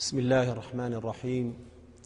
بسم الله الرحمن الرحيم.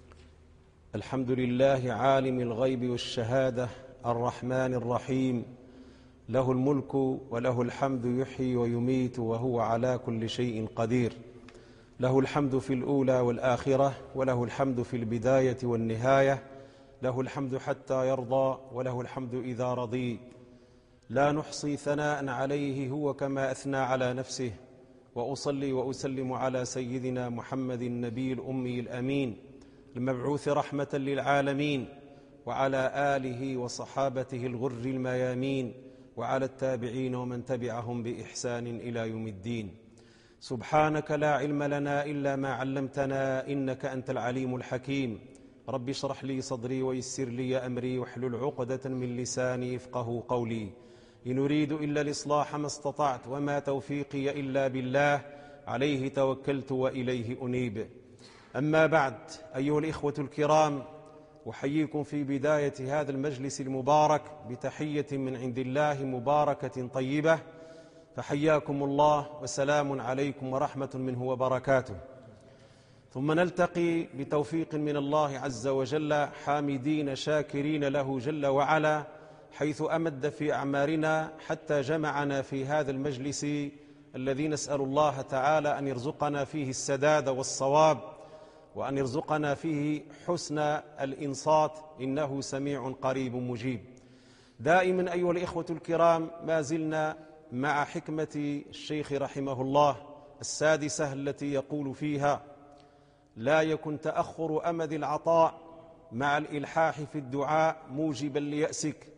الحمد لله عالم الغيب والشهادة الرحمن الرحيم، له الملك وله الحمد يحيي ويميت وهو على كل شيء قدير، له الحمد في الأولى والآخرة وله الحمد في البداية والنهاية، له الحمد حتى يرضى وله الحمد إذا رضي، لا نحصي ثناء عليه هو كما أثنى على نفسه. وأصلي وأسلم على سيدنا محمد النبي الأمي الأمين المبعوث رحمة للعالمين، وعلى آله وصحابته الغر الميامين، وعلى التابعين ومن تبعهم بإحسان إلى يوم الدين. سبحانك لا علم لنا إلا ما علمتنا إنك أنت العليم الحكيم. رب اشرح لي صدري ويسر لي أمري واحلل عقدة من لساني يفقهوا قولي. إن أريد إلا الإصلاح ما استطعت وما توفيقي إلا بالله، عليه توكلت وإليه أنيب. أما بعد، أيها الإخوة الكرام، أحييكم في بداية هذا المجلس المبارك بتحية من عند الله مباركة طيبة، فحياكم الله وسلام عليكم ورحمة منه وبركاته. ثم نلتقي بتوفيق من الله عز وجل حامدين شاكرين له جل وعلا، حيث أمد في أعمارنا حتى جمعنا في هذا المجلس الذي نسأل الله تعالى أن يرزقنا فيه السداد والصواب، وأن يرزقنا فيه حسن الإنصات، إنه سميع قريب مجيب. دائما أيها الإخوة الكرام، ما زلنا مع حكمة الشيخ رحمه الله السادسة التي يقول فيها: لا يكن تأخر أمد العطاء مع الإلحاح في الدعاء موجبا ليأسك،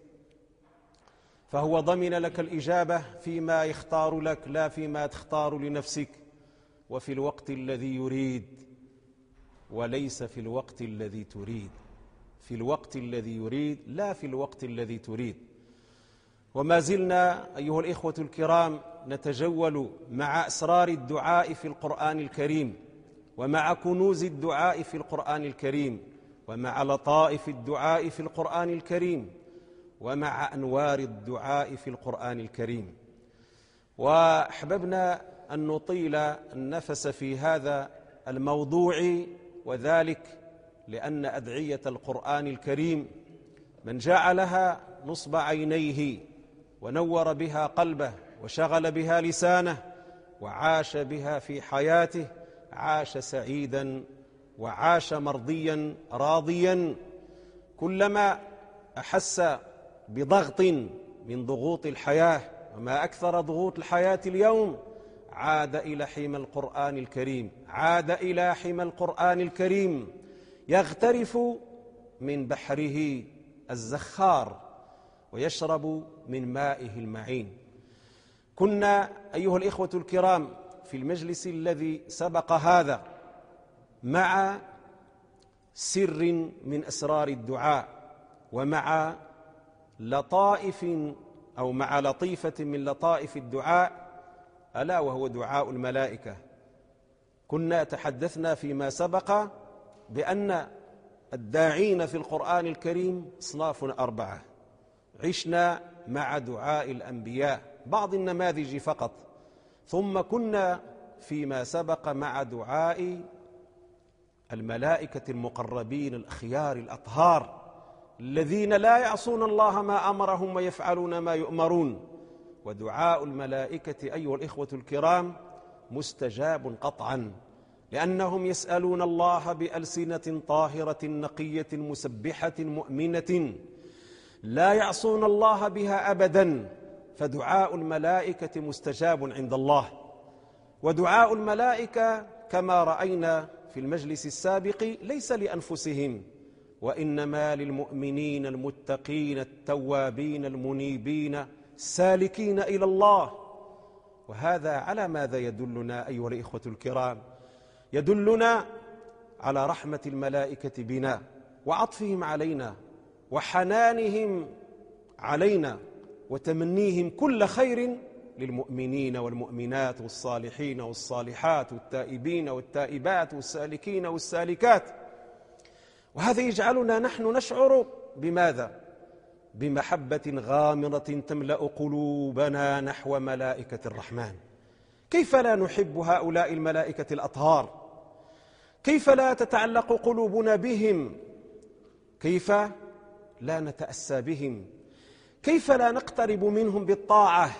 فهو ضمن لك الإجابة فيما يختار لك لا فيما تختار لنفسك، وفي الوقت الذي يريد وليس في الوقت الذي تريد، في الوقت الذي يريد لا في الوقت الذي تريد. وما زلنا أيها الإخوة الكرام نتجول مع أسرار الدعاء في القرآن الكريم، ومع كنوز الدعاء في القرآن الكريم، ومع لطائف الدعاء في القرآن الكريم، ومع أنوار الدعاء في القرآن الكريم. وأحببنا أن نطيل النفس في هذا الموضوع، وذلك لأن أدعية القرآن الكريم من جعلها نصب عينيه ونور بها قلبه وشغل بها لسانه وعاش بها في حياته عاش سعيدا وعاش مرضيا راضيا. كلما أحس بضغط من ضغوط الحياة، وما أكثر ضغوط الحياة اليوم، عاد إلى حمى القرآن الكريم، عاد إلى حمى القرآن الكريم، يغترف من بحره الزخار ويشرب من مائه المعين. كنا أيها الإخوة الكرام في المجلس الذي سبق هذا مع سر من أسرار الدعاء، ومع لطائف أو مع لطيفة من لطائف الدعاء، ألا وهو دعاء الملائكة. كنا تحدثنا فيما سبق بأن الداعين في القرآن الكريم أصناف 4. عشنا مع دعاء الأنبياء بعض النماذج فقط، ثم كنا فيما سبق مع دعاء الملائكة المقربين الأخيار الأطهار الذين لا يعصون الله ما أمرهم ويفعلون ما يؤمرون. ودعاء الملائكة أيها الإخوة الكرام مستجاب قطعا، لأنهم يسألون الله بألسنة طاهرة نقية مسبحة مؤمنة لا يعصون الله بها أبدا، فدعاء الملائكة مستجاب عند الله. ودعاء الملائكة كما رأينا في المجلس السابق ليس لأنفسهم، وإنما للمؤمنين المتقين التوابين المنيبين السالكين إلى الله. وهذا على ماذا يدلنا أيها الإخوة الكرام؟ يدلنا على رحمة الملائكة بنا وعطفهم علينا وحنانهم علينا وتمنيهم كل خير للمؤمنين والمؤمنات والصالحين والصالحات والتائبين والتائبات والسالكين والسالكات. وهذا يجعلنا نحن نشعر بماذا؟ بمحبة غامرة تملأ قلوبنا نحو ملائكة الرحمن. كيف لا نحب هؤلاء الملائكة الأطهار؟ كيف لا تتعلق قلوبنا بهم؟ كيف لا نتأسى بهم؟ كيف لا نقترب منهم بالطاعة؟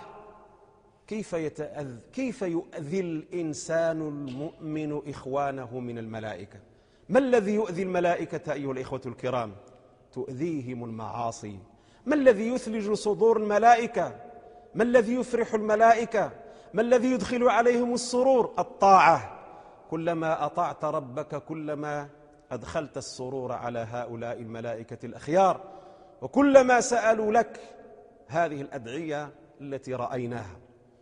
كيف يؤذي الإنسان المؤمن إخوانه من الملائكة؟ ما الذي يؤذي الملائكة أيها الإخوة الكرام؟ تؤذيهم المعاصي. ما الذي يثلج صدور الملائكة؟ ما الذي يفرح الملائكة؟ ما الذي يدخل عليهم السرور؟ الطاعة. كلما أطعت ربك كلما أدخلت السرور على هؤلاء الملائكة الأخيار، وكلما سألوا لك هذه الأدعية التي رأيناها.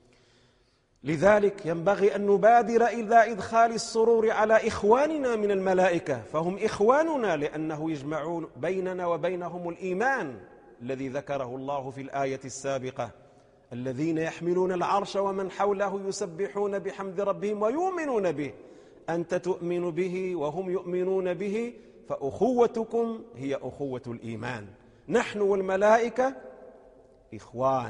لذلك ينبغي أن نبادر إلى إدخال السرور على إخواننا من الملائكة، فهم إخواننا لأنه يجمعون بيننا وبينهم الإيمان الذي ذكره الله في الآية السابقة: الذين يحملون العرش ومن حوله يسبحون بحمد ربهم ويؤمنون به. أنت تؤمن به وهم يؤمنون به، فأخوتكم هي أخوة الإيمان. نحن والملائكة إخوان.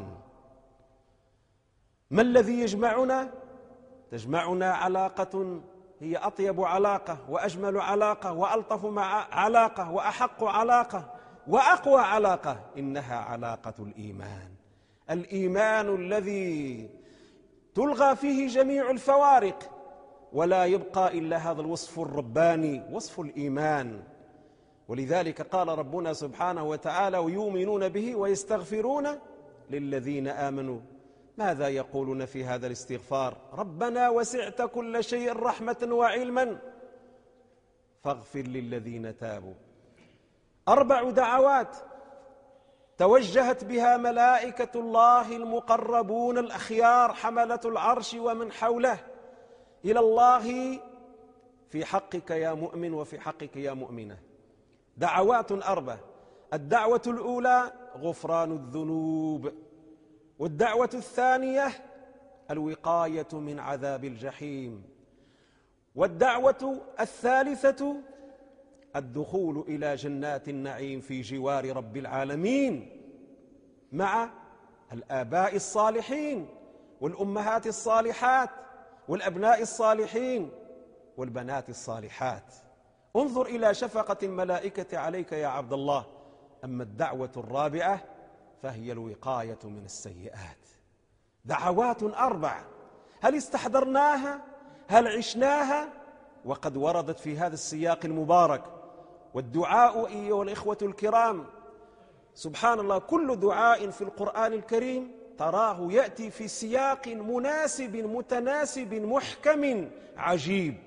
ما الذي يجمعنا؟ تجمعنا علاقة هي أطيب علاقة وأجمل علاقة وألطف علاقة وأحق علاقة وأقوى علاقة، إنها علاقة الإيمان. الإيمان الذي تلغى فيه جميع الفوارق ولا يبقى إلا هذا الوصف الرباني، وصف الإيمان. ولذلك قال ربنا سبحانه وتعالى: ويؤمنون به ويستغفرون للذين آمنوا. ماذا يقولون في هذا الاستغفار؟ ربنا وسعت كل شيء رحمة وعلما فاغفر للذين تابوا. 4 دعوات توجهت بها ملائكة الله المقربون الأخيار حملة العرش ومن حوله إلى الله في حقك يا مؤمن وفي حقك يا مؤمنة. دعوات 4: الدعوة الأولى غفران الذنوب، والدعوة الثانية الوقاية من عذاب الجحيم، والدعوة الثالثة الدخول إلى جنات النعيم في جوار رب العالمين مع الآباء الصالحين والأمهات الصالحات والأبناء الصالحين والبنات الصالحات. انظر إلى شفقة الملائكة عليك يا عبد الله. أما الدعوة الرابعة فهي الوقاية من السيئات. دعوات 4، هل استحضرناها؟ هل عشناها؟ وقد وردت في هذا السياق المبارك. والدعاء أيها الإخوة الكرام، سبحان الله، كل دعاء في القرآن الكريم تراه يأتي في سياق مناسب متناسب محكم عجيب،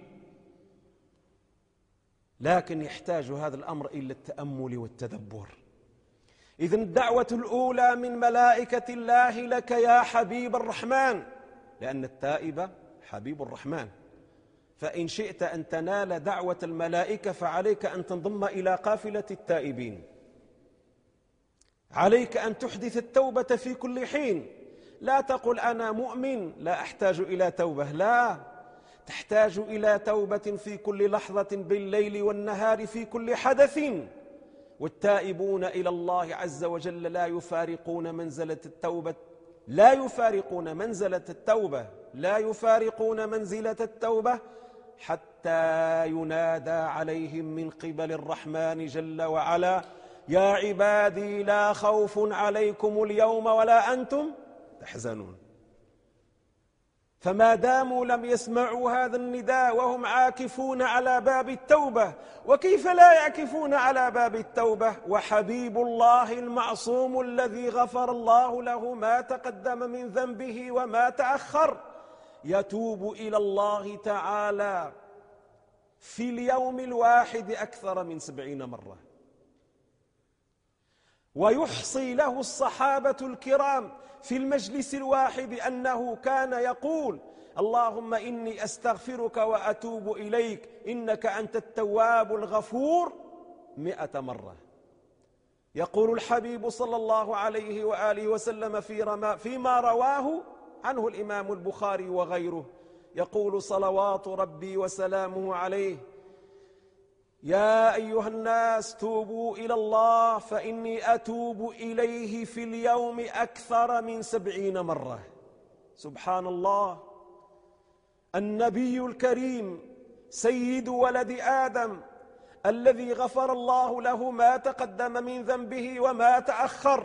لكن يحتاج هذا الأمر إلى التأمل والتدبر. إذن الدعوة الأولى من ملائكة الله لك يا حبيب الرحمن، لأن التائب حبيب الرحمن، فإن شئت أن تنال دعوة الملائكة فعليك أن تنضم إلى قافلة التائبين. عليك أن تحدث التوبة في كل حين. لا تقل أنا مؤمن لا أحتاج إلى توبة، لا، تحتاج إلى توبة في كل لحظة بالليل والنهار في كل حدث. والتائبون إلى الله عز وجل لا يفارقون منزلة التوبة، لا يفارقون منزلة التوبة، لا يفارقون منزلة التوبة حتى ينادى عليهم من قبل الرحمن جل وعلا: يا عبادي لا خوف عليكم اليوم ولا أنتم تحزنون. فما داموا لم يسمعوا هذا النداء وهم عاكفون على باب التوبة، وكيف لا يعكفون على باب التوبة وحبيب الله المعصوم الذي غفر الله له ما تقدم من ذنبه وما تأخر يتوب إلى الله تعالى في اليوم الواحد أكثر من 70 مرة، ويحصي له الصحابة الكرام في المجلس الواحد أنه كان يقول: اللهم إني أستغفرك وأتوب إليك إنك أنت التواب الغفور 100 مرة. يقول الحبيب صلى الله عليه وآله وسلم فيما رواه عنه الإمام البخاري وغيره، يقول صلوات ربي وسلامه عليه: يا أيها الناس توبوا إلى الله فإني أتوب إليه في اليوم أكثر من 70 مرة. سبحان الله، النبي الكريم سيد ولد آدم الذي غفر الله له ما تقدم من ذنبه وما تأخر،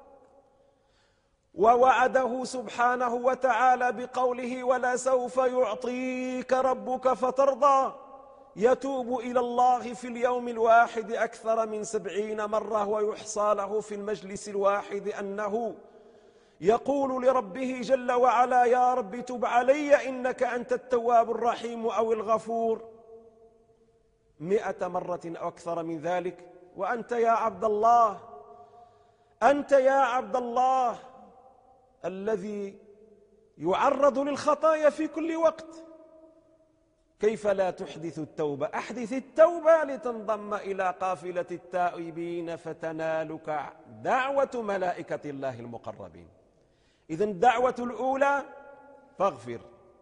ووعده سبحانه وتعالى بقوله ولسوف يعطيك ربك فترضى، يتوب إلى الله في اليوم الواحد أكثر من 70 مرة، ويحصى له في المجلس الواحد أنه يقول لربه جل وعلا يا رب تب علي إنك أنت التواب الرحيم أو الغفور 100 مرة أو أكثر من ذلك. وأنت يا عبد الله، أنت يا عبد الله الذي يعرض للخطايا في كل وقت، كيف لا تحدث التوبة؟ أحدث التوبة لتنضم إلى قافلة التائبين فتنالك دعوة ملائكة الله المقربين. إذن الدعوة الأولى فاغفر،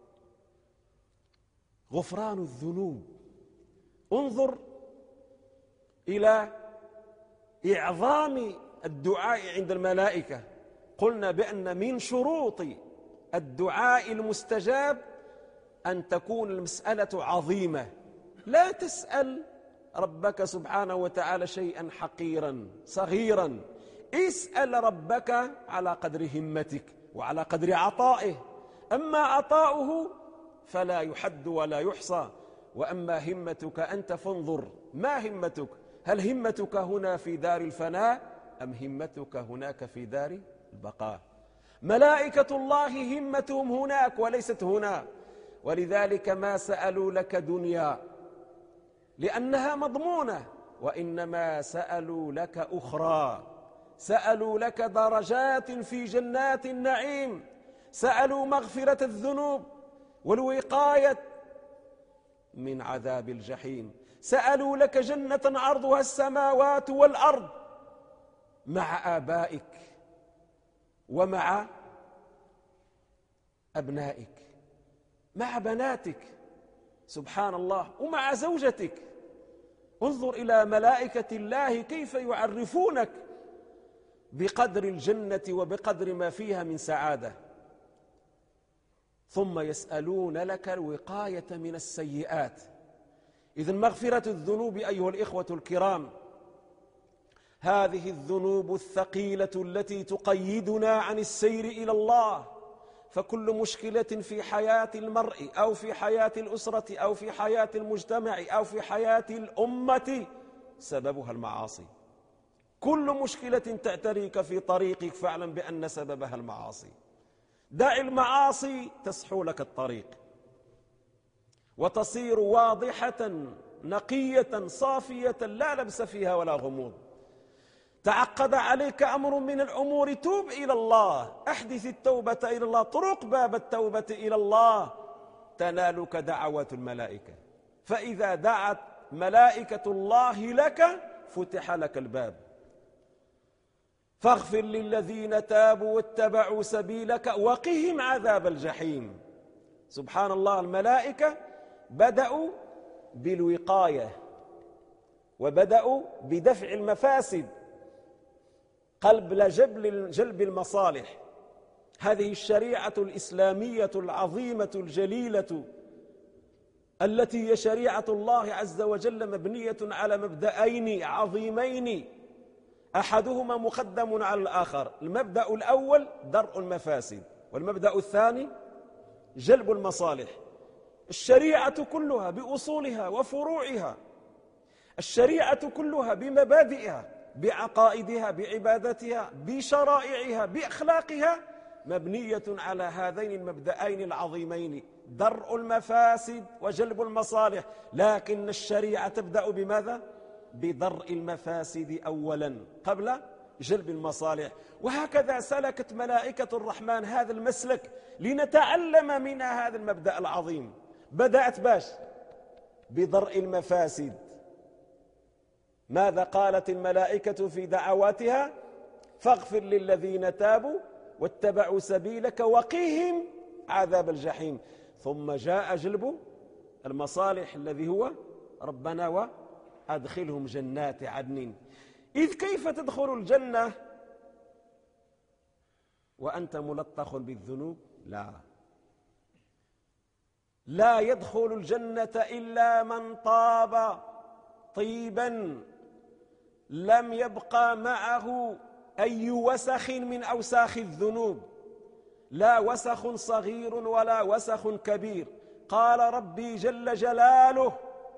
غفران الذنوب. انظر إلى إعظام الدعاء عند الملائكة. قلنا بأن من شروط الدعاء المستجاب أن تكون المسألة عظيمة. لا تسأل ربك سبحانه وتعالى شيئا حقيرا صغيرا، اسأل ربك على قدر همتك وعلى قدر عطائه. أما عطاؤه فلا يحد ولا يحصى، وأما همتك أنت فانظر ما همتك، هل همتك هنا في دار الفناء أم همتك هناك في دار البقاء؟ ملائكة الله همتهم هناك وليست هنا، ولذلك ما سألوا لك دنيا لأنها مضمونة، وإنما سألوا لك أخرى، سألوا لك درجات في جنات النعيم، سألوا مغفرة الذنوب والوقاية من عذاب الجحيم، سألوا لك جنة عرضها السماوات والأرض مع آبائك ومع أبنائك، مع بناتك سبحان الله، ومع زوجتك. انظر إلى ملائكة الله كيف يعرفونك بقدر الجنة وبقدر ما فيها من سعادة. ثم يسألون لك الوقاية من السيئات. إذن مغفرة الذنوب أيها الإخوة الكرام، هذه الذنوب الثقيلة التي تقيدنا عن السير إلى الله. فكل مشكلة في حياة المرء أو في حياة الأسرة أو في حياة المجتمع أو في حياة الأمة سببها المعاصي. كل مشكلة تعتريك في طريقك فاعلم بأن سببها المعاصي. دع المعاصي تسحو لك الطريق وتصير واضحة نقية صافية لا لبس فيها ولا غموض. تعقد عليك أمر من الأمور، توب إلى الله، أحدث التوبة إلى الله، طرق باب التوبة إلى الله، تنالك دعوات الملائكة. فإذا دعت ملائكة الله لك فتح لك الباب. فاغفر للذين تابوا واتبعوا سبيلك وقهم عذاب الجحيم. سبحان الله، الملائكة بدأوا بالوقاية وبدأوا بدفع المفاسد قبل جلب المصالح. هذه الشريعة الإسلامية العظيمة الجليلة التي هي شريعة الله عز وجل مبنية على مبدأين عظيمين، أحدهما مقدم على الآخر. المبدأ الأول درء المفاسد، والمبدأ الثاني جلب المصالح. الشريعة كلها بأصولها وفروعها، الشريعة كلها بمبادئها بعقائدها بعبادتها بشرائعها بأخلاقها مبنية على هذين المبدأين العظيمين، درء المفاسد وجلب المصالح. لكن الشريعة تبدأ بماذا؟ بدرء المفاسد أولا قبل جلب المصالح. وهكذا سلكت ملائكة الرحمن هذا المسلك لنتعلم منها هذا المبدأ العظيم. بدأت باش بدرء المفاسد. ماذا قالت الملائكة في دعواتها؟ فاغفر للذين تابوا واتبعوا سبيلك وقهم عذاب الجحيم. ثم جاء جلب المصالح الذي هو ربنا وأدخلهم جنات عدن. إذ كيف تدخل الجنة وأنت ملطخ بالذنوب؟ لا، لا يدخل الجنة إلا من طاب طيبا لم يبقى معه أي وسخ من أوساخ الذنوب، لا وسخ صغير ولا وسخ كبير. قال ربي جل جلاله: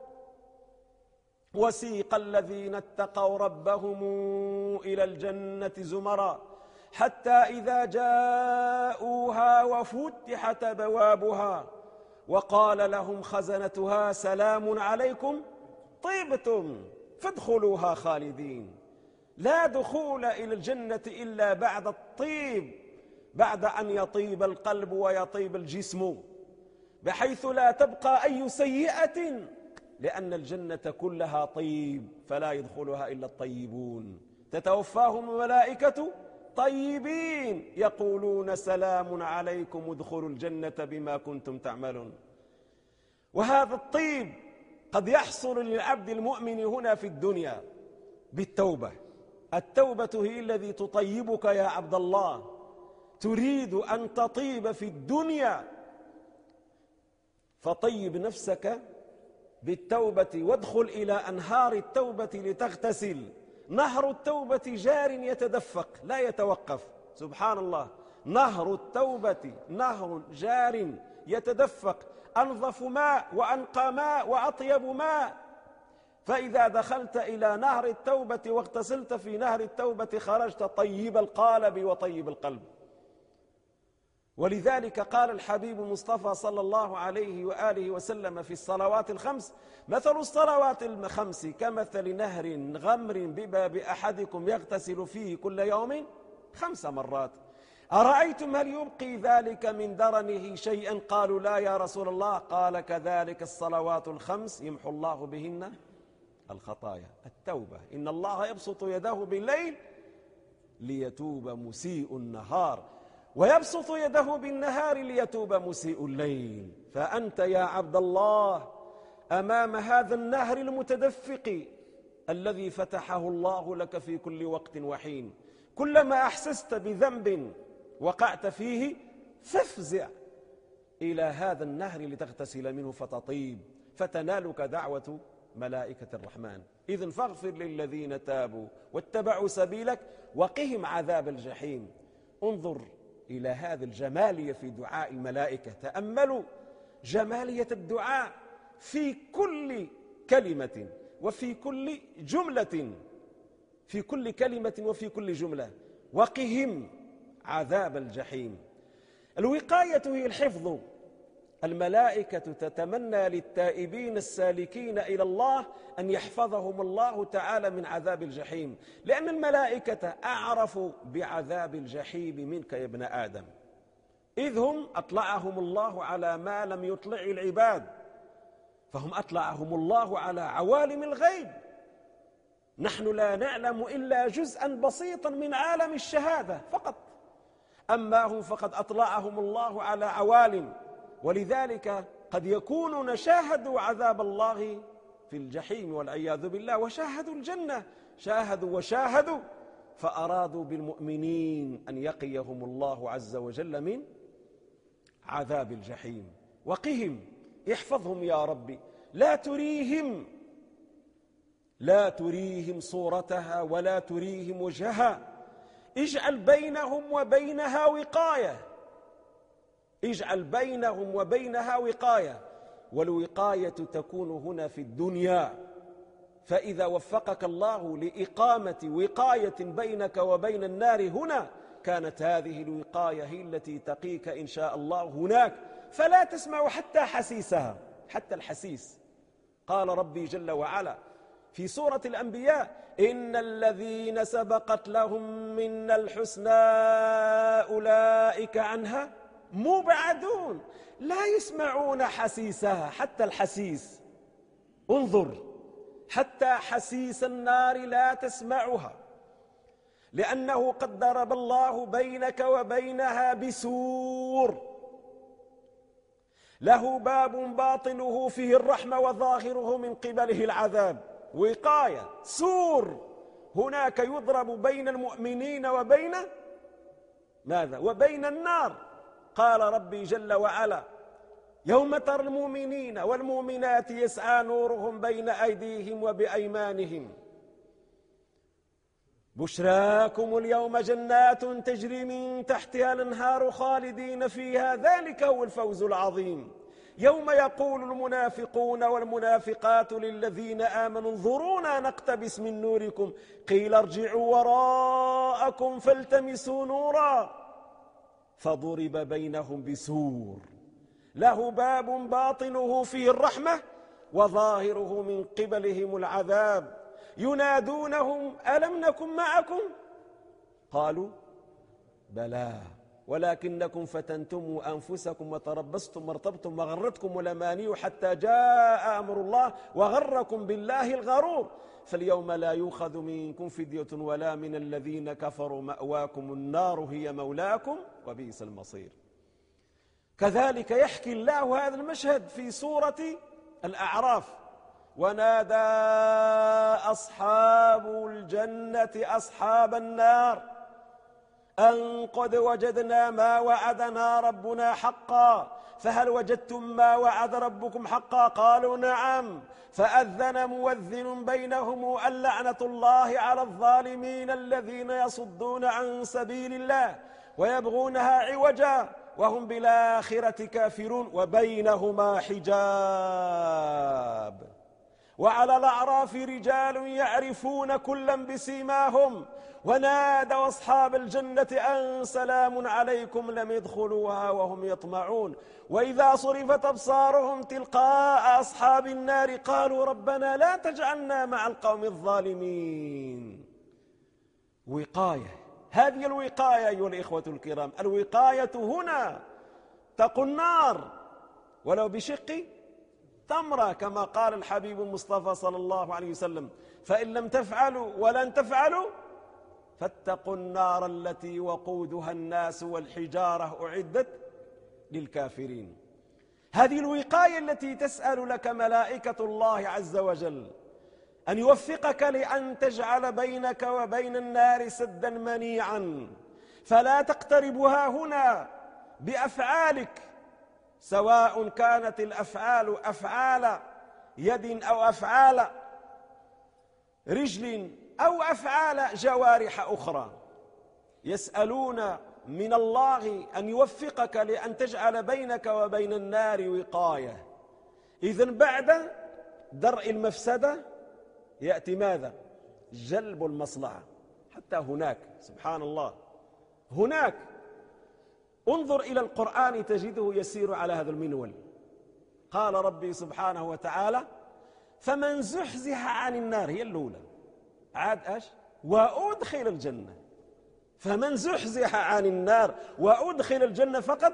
وسيق الذين اتقوا ربهم إلى الجنة زمرا حتى إذا جاءوها وفتحت أبوابها وقال لهم خزنتها سلام عليكم طيبتم فادخلوها خالدين. لا دخول إلى الجنة إلا بعد الطيب، بعد أن يطيب القلب ويطيب الجسم بحيث لا تبقى أي سيئة، لأن الجنة كلها طيب فلا يدخلها إلا الطيبون. تتوفاهم الملائكة طيبين يقولون سلام عليكم ادخلوا الجنة بما كنتم تعملون. وهذا الطيب قد يحصل للعبد المؤمن هنا في الدنيا بالتوبة. التوبة هي الذي تطيبك يا عبد الله. تريد أن تطيب في الدنيا فطيب نفسك بالتوبة وادخل إلى أنهار التوبة لتغتسل. نهر التوبة جار يتدفق لا يتوقف، سبحان الله. نهر التوبة نهر جار يتدفق، أنظف ماء وأنقى ماء وأطيب ماء. فإذا دخلت إلى نهر التوبة واغتسلت في نهر التوبة خرجت طيب القالب وطيب القلب. ولذلك قال الحبيب المصطفى صلى الله عليه وآله وسلم في الصلوات الخمس: مثل الصلوات الخمس كمثل نهر غمر بباب أحدكم يغتسل فيه كل يوم 5 مرات. أرأيتم هل يبقي ذلك من درنه شيئا؟ قالوا لا يا رسول الله. قال كذلك الصلوات الخمس يمحو الله بهن الخطايا. التوبة، إن الله يبسط يده بالليل ليتوب مسيء النهار ويبسط يده بالنهار ليتوب مسيء الليل. فأنت يا عبد الله أمام هذا النهر المتدفق الذي فتحه الله لك في كل وقت وحين. كلما أحسست بذنب وقعت فيه فافزع إلى هذا النهر لتغتسل منه فتطيب فتنالك دعوة ملائكة الرحمن. إذن فاغفر للذين تابوا واتبعوا سبيلك وقهم عذاب الجحيم. انظر إلى هذا الجمالية في دعاء الملائكة. تأملوا جمالية الدعاء في كل كلمة وفي كل جملة، في كل كلمة وفي كل جملة. وقهم عذاب الجحيم. الوقاية هي الحفظ. الملائكة تتمنى للتائبين السالكين إلى الله أن يحفظهم الله تعالى من عذاب الجحيم، لأن الملائكة أعرف بعذاب الجحيم منك يا ابن آدم، إذ هم أطلعهم الله على ما لم يطلع العباد، فهم أطلعهم الله على عوالم الغيب. نحن لا نعلم إلا جزءا بسيطا من عالم الشهادة فقط، أما هم فقد أطلعهم الله على عوالم. ولذلك قد يكونون شاهدوا عذاب الله في الجحيم والعياذ بالله، وشاهدوا الجنة، شاهدوا وشاهدوا، فأرادوا بالمؤمنين أن يقيهم الله عز وجل من عذاب الجحيم. وقهم، احفظهم يا ربي، لا تريهم صورتها ولا تريهم وجهها، اجعل بينهم وبينها وقاية، اجعل بينهم وبينها وقاية. والوقاية تكون هنا في الدنيا، فإذا وفقك الله لإقامة وقاية بينك وبين النار هنا، كانت هذه الوقاية هي التي تقيك إن شاء الله هناك، فلا تسمع حتى حسيسها، حتى الحسيس. قال ربي جل وعلا في سورة الأنبياء: إن الذين سبقت لهم منا الحسنى أولئك عنها مبعدون، لا يسمعون حسيسها، حتى الحسيس. انظر، حتى حسيس النار لا تسمعها، لأنه قد ضرب الله بينك وبينها بسور له باب باطنه فيه الرحمة وظاهره من قبله العذاب. وقاية، سور هناك يضرب بين المؤمنين وبين ماذا؟ وبين النار. قال ربي جل وعلا يوم ترى المؤمنين والمؤمنات يسعى نورهم بين أيديهم وبأيمانهم بشراكم اليوم جنات تجري من تحتها الأنهار خالدين فيها ذلك هو الفوز العظيم. يوم يقول المنافقون والمنافقات للذين آمنوا انظرونا نقتبس من نوركم قيل ارجعوا وراءكم فالتمسوا نورا فضرب بينهم بسور له باب باطنه فيه الرحمة وظاهره من قبلهم العذاب ينادونهم ألم نكن معكم قالوا بلى ولكنكم فتنتم أنفسكم وتربصتم وارتبتم وغرتكم الأماني حتى جاء أمر الله وغركم بالله الغرور فاليوم لا يؤخذ منكم فدية ولا من الذين كفروا مأواكم النار هي مولاكم وبئس المصير. كذلك يحكي الله هذا المشهد في سورة الأعراف ونادى أصحاب الجنة أصحاب النار أن قد وجدنا ما وعدنا ربنا حقا فهل وجدتم ما وعد ربكم حقا قالوا نعم فأذن مؤذن بينهم أن لعنة الله على الظالمين الذين يصدون عن سبيل الله ويبغونها عوجا وهم بالآخرة كافرون وبينهما حجاب وعلى الأعراف رجال يعرفون كلا بسيماهم ونادوا أصحاب الجنة أن سلام عليكم لم يدخلوها وهم يطمعون وإذا صرفت أبصارهم تلقاء أصحاب النار قالوا ربنا لا تجعلنا مع القوم الظالمين. وقاية، هذه الوقاية أيها الإخوة الكرام، الوقاية هنا تقي النار ولو بشق تمرة كما قال الحبيب المصطفى صلى الله عليه وسلم فإن لم تفعلوا ولن تفعلوا فاتقوا النار التي وقودها الناس والحجارة أعدت للكافرين. هذه الوقاية التي تسأل لك ملائكة الله عز وجل أن يوفقك لأن تجعل بينك وبين النار سدا منيعا فلا تقتربها هنا بأفعالك سواء كانت الأفعال أفعال يد أو أفعال رجل أو أفعال جوارح أخرى. يسألون من الله أن يوفقك لأن تجعل بينك وبين النار وقاية. إذن بعد درء المفسدة يأتي ماذا؟ جلب المصلحة. حتى هناك سبحان الله هناك انظر إلى القرآن تجده يسير على هذا المنول. قال ربي سبحانه وتعالى فمن زحزح عن النار هي الأولى عاد أش وأدخل الجنة. فمن زحزح عن النار وأدخل الجنة فقد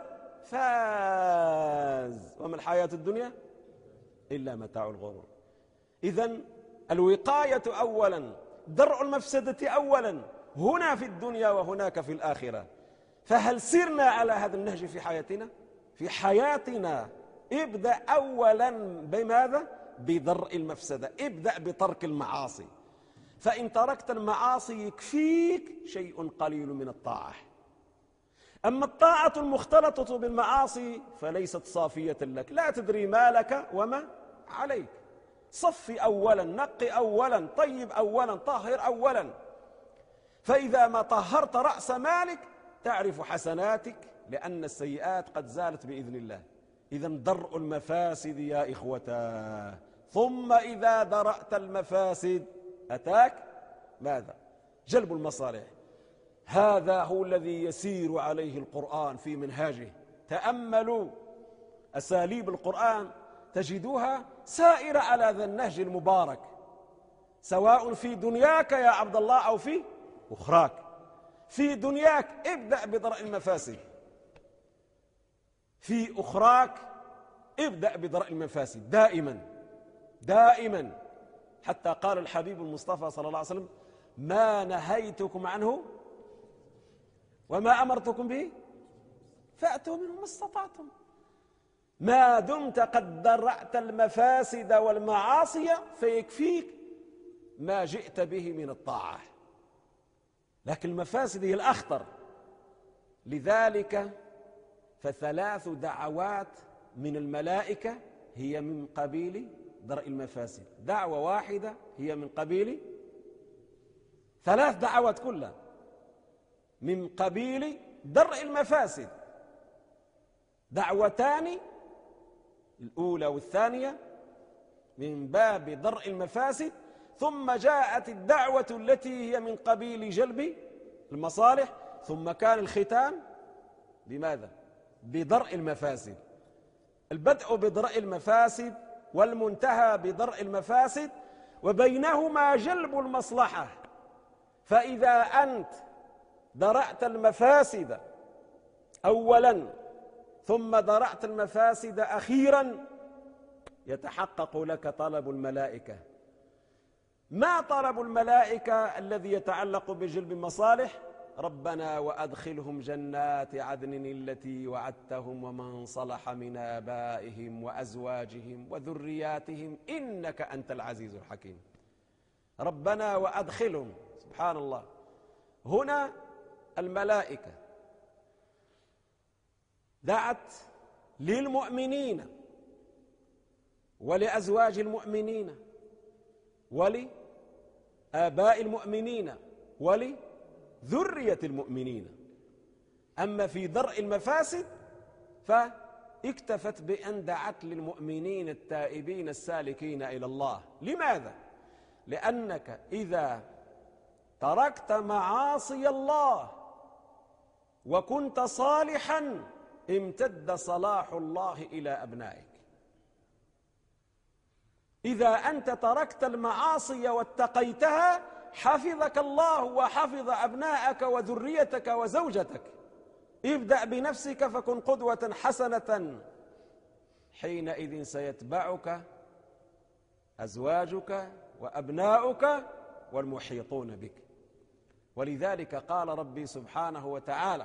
فاز وما الحياة الدنيا إلا متاع الغرور. إذن الوقاية أولا درء المفسدة أولا هنا في الدنيا وهناك في الآخرة. فهل سرنا على هذا النهج في حياتنا؟ في حياتنا ابدأ أولا بماذا؟ بدرء المفسدة. ابدأ بترك المعاصي فإن تركت المعاصي يكفيك شيء قليل من الطاعة. أما الطاعة المختلطة بالمعاصي فليست صافية لك لا تدري ما لك وما عليك. صفي أولا نقي أولا طيب أولا طهر أولا فإذا ما طهرت رأس مالك تعرف حسناتك لأن السيئات قد زالت بإذن الله. إذن درء المفاسد يا إخوتا ثم إذا درأت المفاسد أتاك ماذا؟ جلب المصالح. هذا هو الذي يسير عليه القرآن في منهاجه. تأملوا أساليب القرآن تجدوها سائرة على هذا النهج المبارك سواء في دنياك يا عبد الله أو في أخراك. في دنياك ابدأ بدرء المفاسد في أخراك ابدأ بدرء المفاسد دائما حتى قال الحبيب المصطفى صلى الله عليه وسلم ما نهيتكم عنه وما أمرتكم به فأتوا منه ما استطعتم. ما دمت قد درأت المفاسد والمعاصي فيكفيك ما جئت به من الطاعة. لكن المفاسد هي الأخطر. لذلك فثلاث دعوات من الملائكة هي من قبيل درء المفاسد، دعوة واحدة هي من قبيل 3 دعوات كلها من قبيل درء المفاسد. دعوتان الأولى والثانية من باب درء المفاسد، ثم جاءت الدعوة التي هي من قبيل جلب المصالح، ثم كان الختام بماذا؟ بدرء المفاسد. البدء بدرء المفاسد والمنتهى بدرء المفاسد، وبينهما جلب المصلحة. فإذا أنت درأت المفاسد أولا ثم درأت المفاسد أخيرا يتحقق لك طلب الملائكة. ما طلب الملائكة الذي يتعلق بجلب المصالح؟ ربنا وأدخلهم جنات عدن التي وعدتهم ومن صلح من آبائهم وأزواجهم وذرياتهم إنك أنت العزيز الحكيم. ربنا وأدخلهم، سبحان الله. هنا الملائكة دعت للمؤمنين ولأزواج المؤمنين ولآباء المؤمنين ولذرية المؤمنين. أما في درء المفاسد فاكتفت بأن دعت للمؤمنين التائبين السالكين إلى الله. لماذا؟ لأنك إذا تركت معاصي الله وكنت صالحا امتد صلاح الله إلى أبنائك. إذا أنت تركت المعاصي واتقيتها حفظك الله وحفظ أبناءك وذريتك وزوجتك. ابدأ بنفسك فكن قدوة حسنة، حينئذ سيتبعك أزواجك وأبناؤك والمحيطون بك. ولذلك قال ربي سبحانه وتعالى،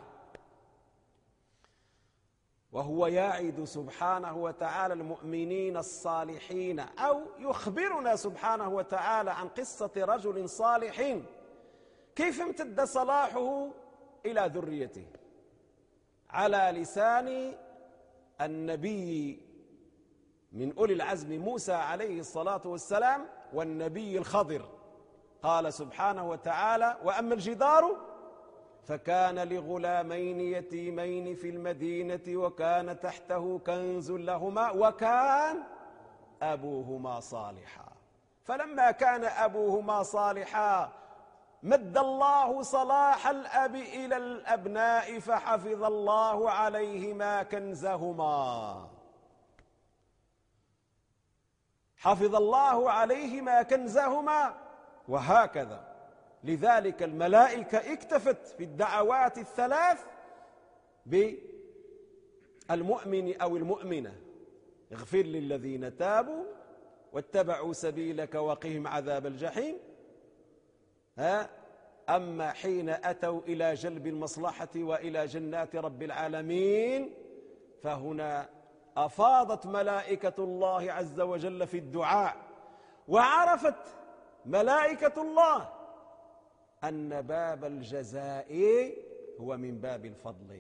وهو يعد سبحانه وتعالى المؤمنين الصالحين، أو يخبرنا سبحانه وتعالى عن قصة رجل صالح كيف امتد صلاحه إلى ذريته على لسان النبي من أولي العزم موسى عليه الصلاة والسلام والنبي الخضر. قال سبحانه وتعالى: وأما الجدار فكان لغلامين يتيمين في المدينة وكان تحته كنز لهما وكان أبوهما صالحا. فلما كان أبوهما صالحا مد الله صلاح الأب إلى الأبناء فحفظ الله عليهما كنزهما. حفظ الله عليهما كنزهما. وهكذا لذلك الملائكة اكتفت في الدعوات الثلاث بالمؤمن أو المؤمنة: اغفر للذين تابوا واتبعوا سبيلك وقهم عذاب الجحيم. أما حين أتوا إلى جلب المصلحة وإلى جنات رب العالمين فهنا أفاضت ملائكة الله عز وجل في الدعاء، وعرفت ملائكة الله أن باب الجزاء هو من باب الفضل،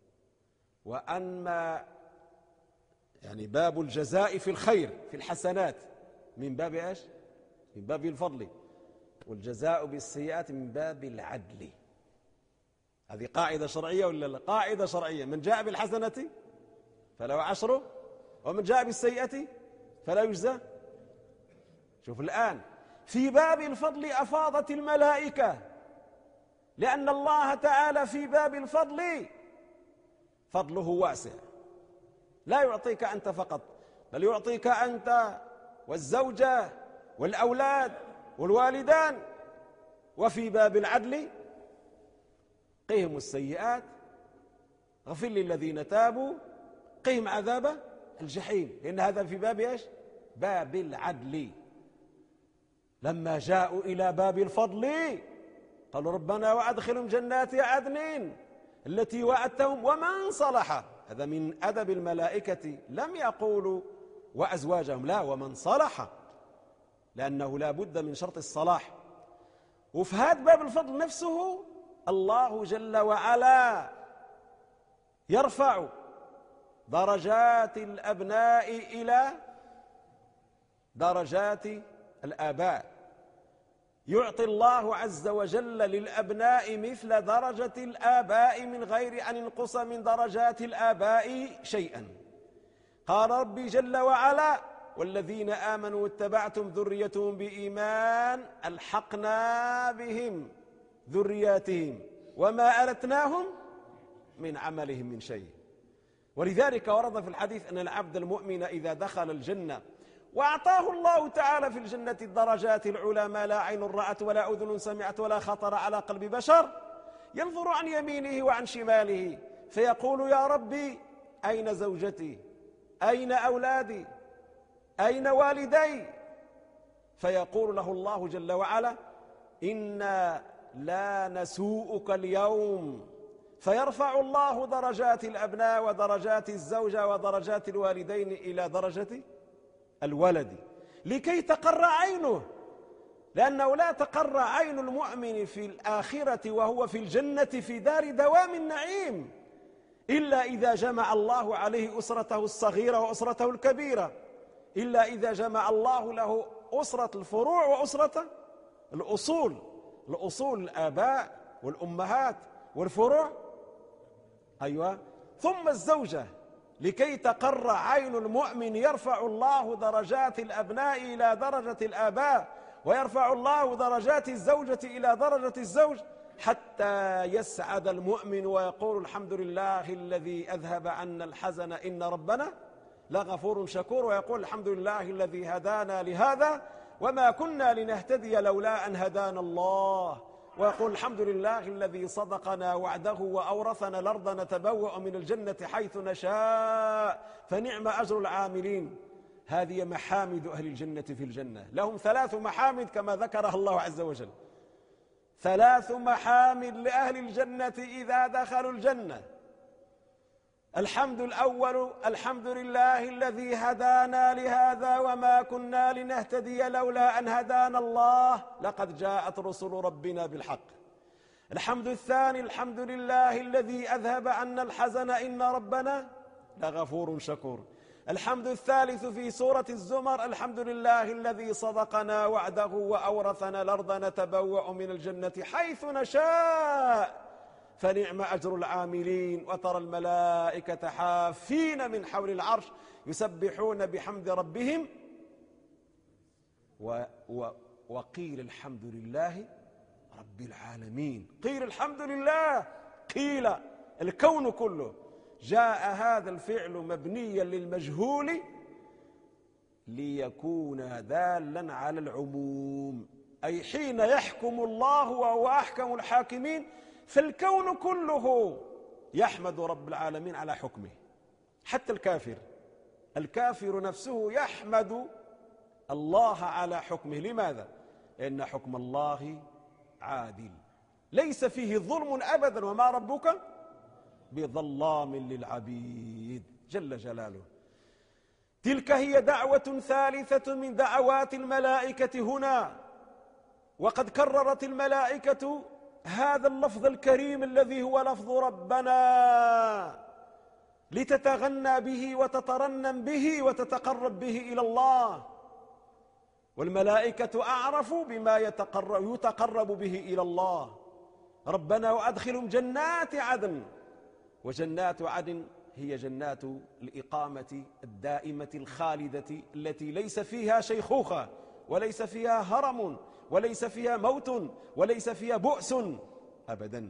وأما يعني باب الجزاء في الخير في الحسنات من باب إيش؟ من باب الفضل، والجزاء بالسيئات من باب العدل. هذه قاعدة شرعية ولا لا؟ قاعدة شرعية: من جاء بالحسنة فله 10 ومن جاء بالسيئة فلا يجزى. شوف الآن في باب الفضل أفاضت الملائكة، لأن الله تعالى في باب الفضل فضله واسع، لا يعطيك أنت فقط، بل يعطيك أنت والزوجة والأولاد والوالدان. وفي باب العدل: قهم السيئات، غفر للذين تابوا، قهم عذاب الجحيم. لأن هذا في باب إيش؟ باب العدل. لما جاءوا إلى باب الفضل قالوا: ربنا وأدخلهم جنات عدن التي وعدتهم ومن صلح. هذا من أدب الملائكة، لم يقولوا وأزواجهم، لا، ومن صلح، لأنه لا بد من شرط الصلاح. وفي هذا باب الفضل نفسه الله جل وعلا يرفع درجات الأبناء إلى درجات الآباء. يعطي الله عز وجل للأبناء مثل درجة الآباء من غير أن ينقص من درجات الآباء شيئا. قال ربي جل وعلا: والذين آمنوا واتبعتم ذريتهم بإيمان ألحقنا بهم ذرياتهم وما ألتناهم من عملهم من شيء. ولذلك ورد في الحديث أن العبد المؤمن إذا دخل الجنة وأعطاه الله تعالى في الجنة الدرجات العلى ما لا عين رأت ولا أذن سمعت ولا خطر على قلب بشر، ينظر عن يمينه وعن شماله فيقول: يا ربي أين زوجتي؟ أين أولادي؟ أين والدي؟ فيقول له الله جل وعلا: إنا لا نسوءك اليوم. فيرفع الله درجات الأبناء ودرجات الزوجة ودرجات الوالدين إلى درجة الولد لكي تقر عينه، لأنه لا تقر عين المؤمن في الآخرة وهو في الجنة في دار دوام النعيم إلا إذا جمع الله عليه أسرته الصغيرة وأسرته الكبيرة، إلا إذا جمع الله له أسرة الفروع وأسرة الأصول الآباء والأمهات والفروع، أيوة، ثم الزوجة. لكي تقر عين المؤمن يرفع الله درجات الأبناء إلى درجة الآباء، ويرفع الله درجات الزوجة إلى درجة الزوج، حتى يسعد المؤمن ويقول: الحمد لله الذي أذهب عنا الحزن إن ربنا لغفور شكور. ويقول: الحمد لله الذي هدانا لهذا وما كنا لنهتدي لولا أن هدانا الله. ويقول: الحمد لله الذي صدقنا وعده وأورثنا الأرض نتبوأ من الجنة حيث نشاء فنعم أجر العاملين. هذه محامد أهل الجنة في الجنة، لهم 3 محامد كما ذكرها الله عز وجل، 3 محامد لأهل الجنة إذا دخلوا الجنة. الحمد الأول: الحمد لله الذي هدانا لهذا وما كنا لنهتدي لولا أن هدانا الله لقد جاءت رسل ربنا بالحق. الحمد الثاني: الحمد لله الذي أذهب عنا الحزن إن ربنا لغفور شكور. الحمد الثالث في سورة الزمر: الحمد لله الذي صدقنا وعده وأورثنا الأرض نتبوأ من الجنة حيث نشاء فنعم أجر العاملين. وترى الملائكة حافين من حول العرش يسبحون بحمد ربهم وقيل الحمد لله رب العالمين. قيل الحمد لله، قيل الكون كله. جاء هذا الفعل مبنيا للمجهول ليكون دالا على العموم، أي حين يحكم الله وهو أحكم الحاكمين فالكون كله يحمد رب العالمين على حكمه، حتى الكافر نفسه يحمد الله على حكمه. لماذا؟ لأن حكم الله عادل ليس فيه ظلم أبدا، وما ربك بظلام للعبيد جل جلاله. تلك هي دعوة ثالثة من دعوات الملائكة هنا، وقد كررت الملائكة هذا اللفظ الكريم الذي هو لفظ ربنا لتتغنى به وتترنم به وتتقرب به إلى الله. والملائكة أعرف بما يتقرب به إلى الله. ربنا وأدخلهم جنات عدن، وجنات عدن هي جنات الإقامة الدائمة الخالدة التي ليس فيها شيخوخة وليس فيها هرم وليس فيها موت وليس فيها بؤس أبدا.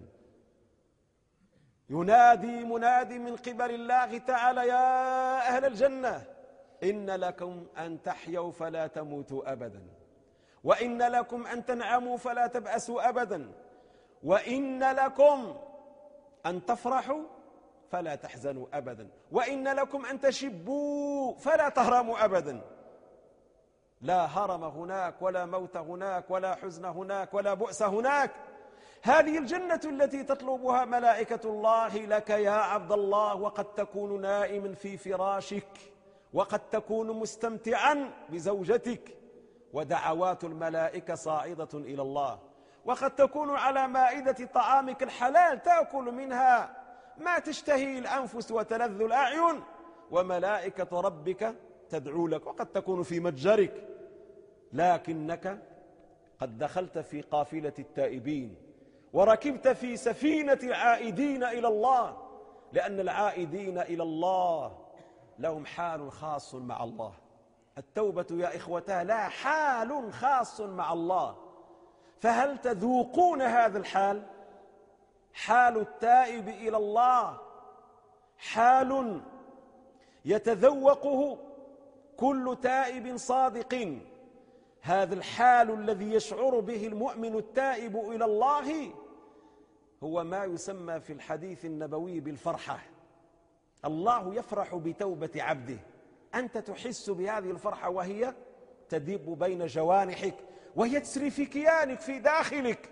ينادي منادي من قبل الله تعالى: يا أهل الجنة إن لكم أن تحيوا فلا تموتوا أبدا، وإن لكم أن تنعموا فلا تبأسوا أبدا، وإن لكم أن تفرحوا فلا تحزنوا أبدا، وإن لكم أن تشبوا فلا تهرموا أبدا. لا هرم هناك ولا موت هناك ولا حزن هناك ولا بؤس هناك. هذه الجنة التي تطلبها ملائكة الله لك يا عبد الله، وقد تكون نائما في فراشك، وقد تكون مستمتعا بزوجتك ودعوات الملائكة صاعدة إلى الله، وقد تكون على مائدة طعامك الحلال تأكل منها ما تشتهي الأنفس وتلذ الأعين، وملائكة ربك تدعو لك، وقد تكون في متجرك، لكنك قد دخلت في قافلة التائبين وركبت في سفينة العائدين إلى الله، لأن العائدين إلى الله لهم حال خاص مع الله. التوبة يا إخوتاه لا حال خاص مع الله، فهل تذوقون هذا الحال؟ حال التائب إلى الله حال يتذوقه كل تائب صادق. هذا الحال الذي يشعر به المؤمن التائب إلى الله هو ما يسمى في الحديث النبوي بالفرحة. الله يفرح بتوبة عبده، أنت تحس بهذه الفرحة وهي تدب بين جوانحك، وهي تسري في كيانك في داخلك.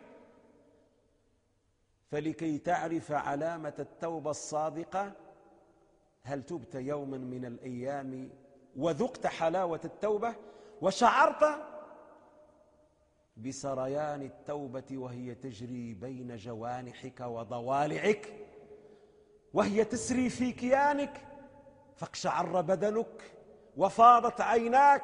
فلكي تعرف علامة التوبة الصادقة، هل تبت يوما من الأيام وذقت حلاوة التوبة وشعرت بسريان التوبة وهي تجري بين جوانحك وضوالعك، وهي تسري في كيانك، فاقشعر بدنك وفاضت عيناك،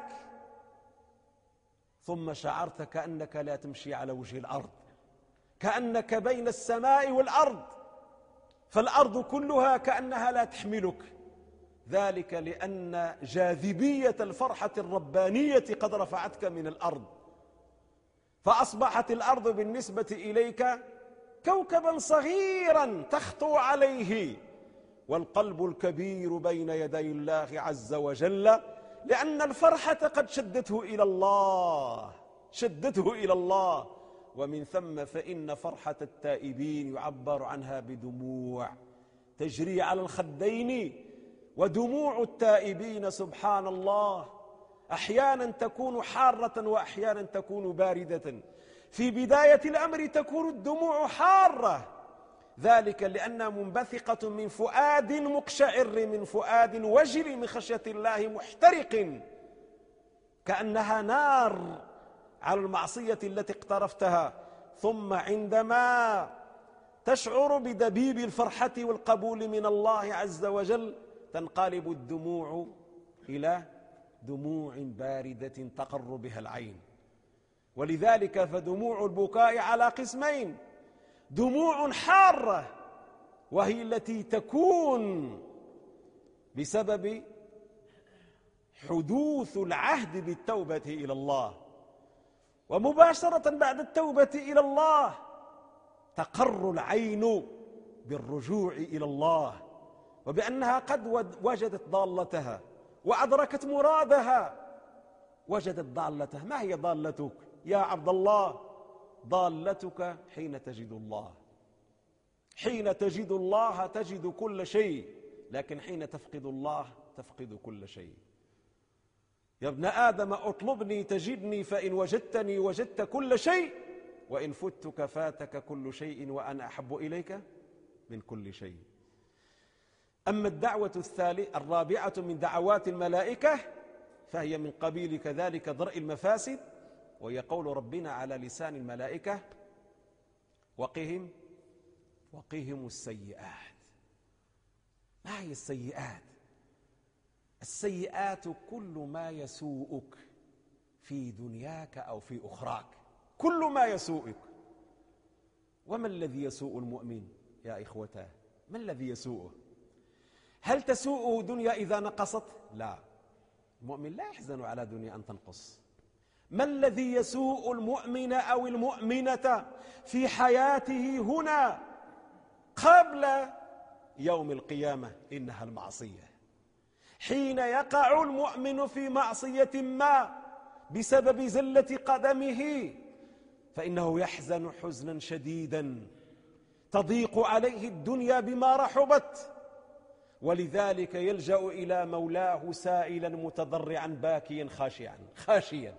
ثم شعرت كأنك لا تمشي على وجه الأرض، كأنك بين السماء والأرض، فالأرض كلها كأنها لا تحملك. ذلك لأن جاذبية الفرحة الربانية قد رفعتك من الأرض، فأصبحت الأرض بالنسبة إليك كوكبا صغيرا تخطو عليه، والقلب الكبير بين يدي الله عز وجل، لأن الفرحة قد شدته إلى الله، شدته إلى الله. ومن ثم فإن فرحة التائبين يعبر عنها بدموع تجري على الخدين، ودموع التائبين سبحان الله أحيانا تكون حارة وأحيانا تكون باردة. في بداية الأمر تكون الدموع حارة، ذلك لأنها منبثقة من فؤاد مقشعر، من فؤاد وجل من خشية الله محترق، كأنها نار على المعصية التي اقترفتها. ثم عندما تشعر بدبيب الفرحة والقبول من الله عز وجل تنقلب الدموع إلى دموع باردة تقر بها العين. ولذلك فدموع البكاء على قسمين: دموع حارة وهي التي تكون بسبب حدوث العهد بالتوبة إلى الله، ومباشرة بعد التوبة إلى الله تقر العين بالرجوع إلى الله، وبأنها قد وجدت ضالتها وأدركت مرادها. وجدت ضالتها. ما هي ضالتك يا عبد الله؟ ضالتك حين تجد الله. حين تجد الله تجد كل شيء، لكن حين تفقد الله تفقد كل شيء. يا ابن آدم اطلبني تجدني، فإن وجدتني وجدت كل شيء، وإن فتك فاتك كل شيء، وأنا أحب إليك من كل شيء. أما الدعوة الرابعة من دعوات الملائكة فهي من قبيل كذلك درء المفاسد، وهي قول ربنا على لسان الملائكة: وقهم السيئات. ما هي السيئات؟ السيئات كل ما يسوءك في دنياك أو في أخراك، كل ما يسوءك. وما الذي يسوء المؤمن يا إخوتاه؟ ما الذي يسوءه؟ هل تسوءه دنيا إذا نقصت؟ لا، المؤمن لا يحزن على دنيا أن تنقص. ما الذي يسوء المؤمن أو المؤمنة في حياته هنا قبل يوم القيامة؟ إنها المعصية. حين يقع المؤمن في معصية ما بسبب زلة قدمه فإنه يحزن حزنا شديدا، تضيق عليه الدنيا بما رحبت، ولذلك يلجأ إلى مولاه سائلا متضرعا باكيا خاشيا،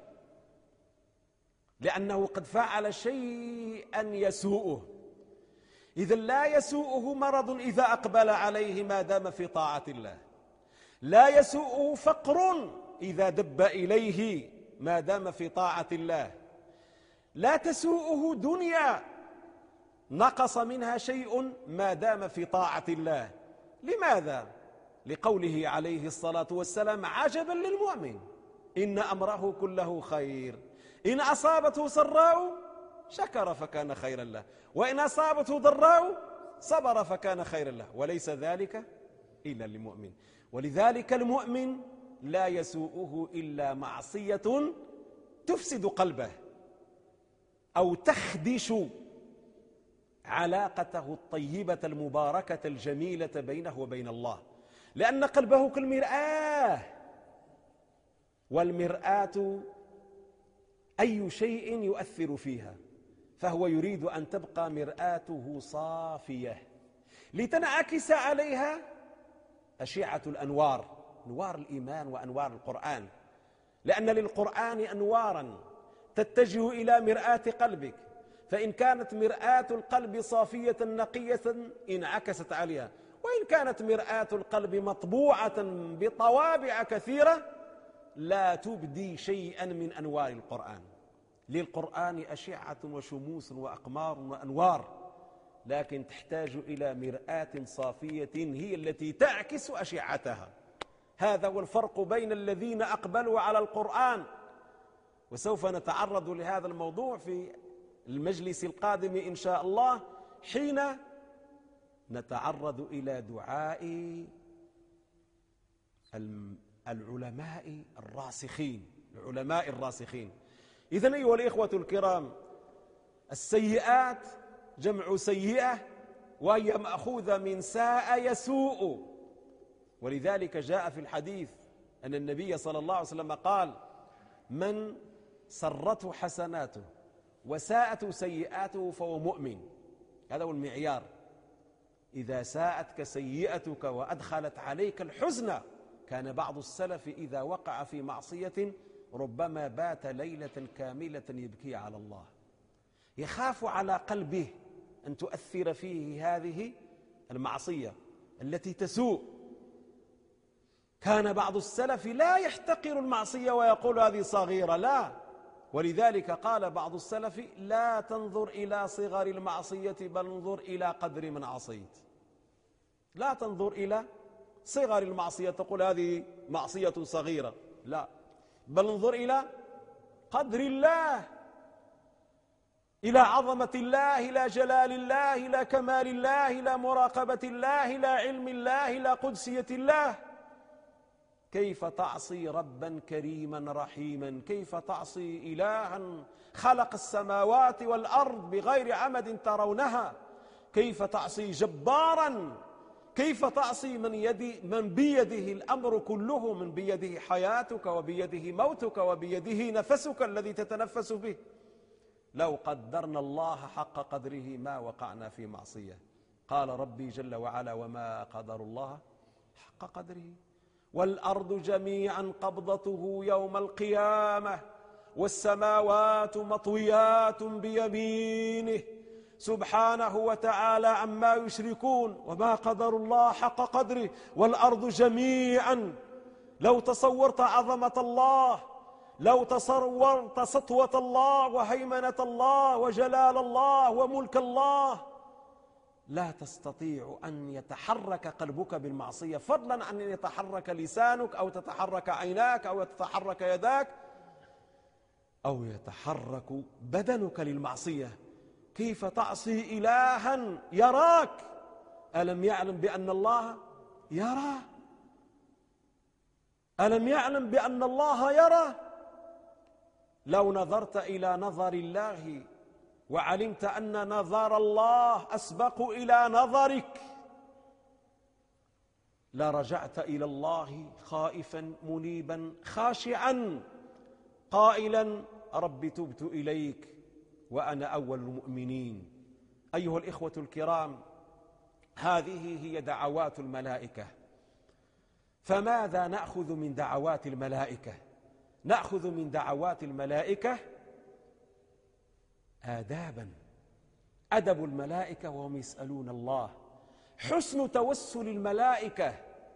لأنه قد فعل شيئا يسوءه. إذا لا يسوءه مرض إذا أقبل عليه ما دام في طاعة الله، لا يسوءه فقر إذا دب إليه ما دام في طاعة الله، لا تسوءه دنيا نقص منها شيء ما دام في طاعة الله. لماذا؟ لقوله عليه الصلاة والسلام: عجبا للمؤمن إن أمره كله خير، إن أصابته سراء شكر فكان خيرا له، وإن أصابته ضراء صبر فكان خيرا له، وليس ذلك إلا للمؤمن. ولذلك المؤمن لا يسوءه إلا معصية تفسد قلبه أو تخدش علاقته الطيبة المباركة الجميلة بينه وبين الله، لأن قلبه كالمرآة، والمرآة أي شيء يؤثر فيها، فهو يريد أن تبقى مرآته صافية لتنعكس عليها أشعة الأنوار، أنوار الإيمان وأنوار القرآن، لأن للقرآن أنوارا تتجه إلى مرآة قلبك، فإن كانت مرآة القلب صافية نقية انعكست عليها، وإن كانت مرآة القلب مطبوعة بطوابع كثيرة لا تبدي شيئا من أنوار القرآن. للقرآن أشعة وشموس وأقمار وأنوار، لكن تحتاج إلى مرآة صافية هي التي تعكس أشعتها. هذا هو الفرق بين الذين أقبلوا على القرآن، وسوف نتعرض لهذا الموضوع في المجلس القادم إن شاء الله، حين نتعرض إلى دعاء العلماء الراسخين. إذن أيها الإخوة الكرام، السيئات جمع سيئة، وهي مأخوذة من ساء يسوء، ولذلك جاء في الحديث أن النبي صلى الله عليه وسلم قال: من سرته حسناته وساءته سيئاته فهو مؤمن. هذا هو المعيار. إذا ساءتك سيئتك وأدخلت عليك الحزن، كان بعض السلف إذا وقع في معصية ربما بات ليلة كاملة يبكي على الله، يخاف على قلبه أن تؤثر فيه هذه المعصية التي تسوء. كان بعض السلف لا يحتقر المعصية ويقول هذه صغيرة، لا، ولذلك قال بعض السلف: لا تنظر إلى صغر المعصية بل انظر إلى قدر من عصيت. لا تنظر إلى صغر المعصية تقول هذه معصية صغيرة، لا، بل انظر إلى قدر الله، إلى عظمة الله، إلى جلال الله، إلى كمال الله، إلى مراقبة الله، إلى علم الله، إلى قدسية الله. كيف تعصي ربا كريما رحيما؟ كيف تعصي إلها خلق السماوات والأرض بغير عمد ترونها؟ كيف تعصي جبارا؟ كيف تعصي من بيده الأمر كله، من بيده حياتك وبيده موتك وبيده نفسك الذي تتنفس به؟ لو قدرنا الله حق قدره ما وقعنا في معصية. قال ربي جل وعلا: وما قدر الله حق قدره والأرض جميعا قبضته يوم القيامة والسماوات مطويات بيمينه سبحانه وتعالى عما يشركون. وما قدر الله حق قدره والأرض جميعا. لو تصورت عظمة الله، لو تصورت سطوة الله وهيمنة الله وجلال الله وملك الله، لا تستطيع أن يتحرك قلبك بالمعصية، فضلا عن أن يتحرك لسانك أو تتحرك عيناك أو تتحرك يداك أو يتحرك بدنك للمعصية. كيف تعصي إلها يراك؟ ألم يعلم بأن الله يرى؟ ألم يعلم بأن الله يرى؟ لو نظرت إلى نظر الله وعلمت أن نظر الله أسبق إلى نظرك لرجعت إلى الله خائفا منيبا خاشعا قائلا: رب تبت إليك وأنا أول المؤمنين. أيها الإخوة الكرام، هذه هي دعوات الملائكة. فماذا نأخذ من دعوات الملائكة؟ نأخذ من دعوات الملائكة آدابا، أدب الملائكة وهم يسألون الله، حسن توسل الملائكة،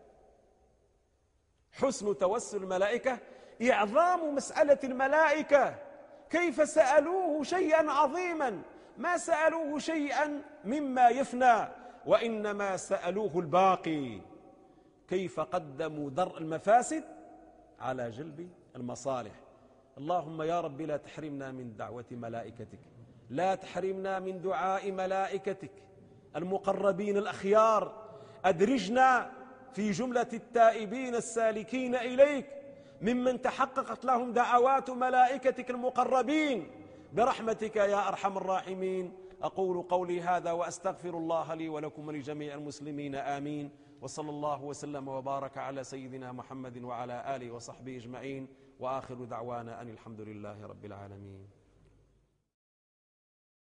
حسن توسل الملائكة، إعظام مسألة الملائكة. كيف سألوه شيئا عظيما، ما سألوه شيئا مما يفنى، وإنما سألوه الباقي. كيف قدموا درء المفاسد على جلب المصالح. اللهم يا رب لا تحرمنا من دعوة ملائكتك، لا تحرمنا من دعاء ملائكتك المقربين الأخيار. أدرجنا في جملة التائبين السالكين إليك ممن تحققت لهم دعوات ملائكتك المقربين برحمتك يا أرحم الراحمين. أقول قولي هذا وأستغفر الله لي ولكم ولجميع المسلمين، آمين. وصلى الله وسلم وبارك على سيدنا محمد وعلى آله وصحبه أجمعين، وآخر دعوانا أن الحمد لله رب العالمين.